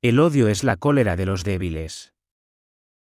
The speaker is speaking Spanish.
El odio es la cólera de los débiles.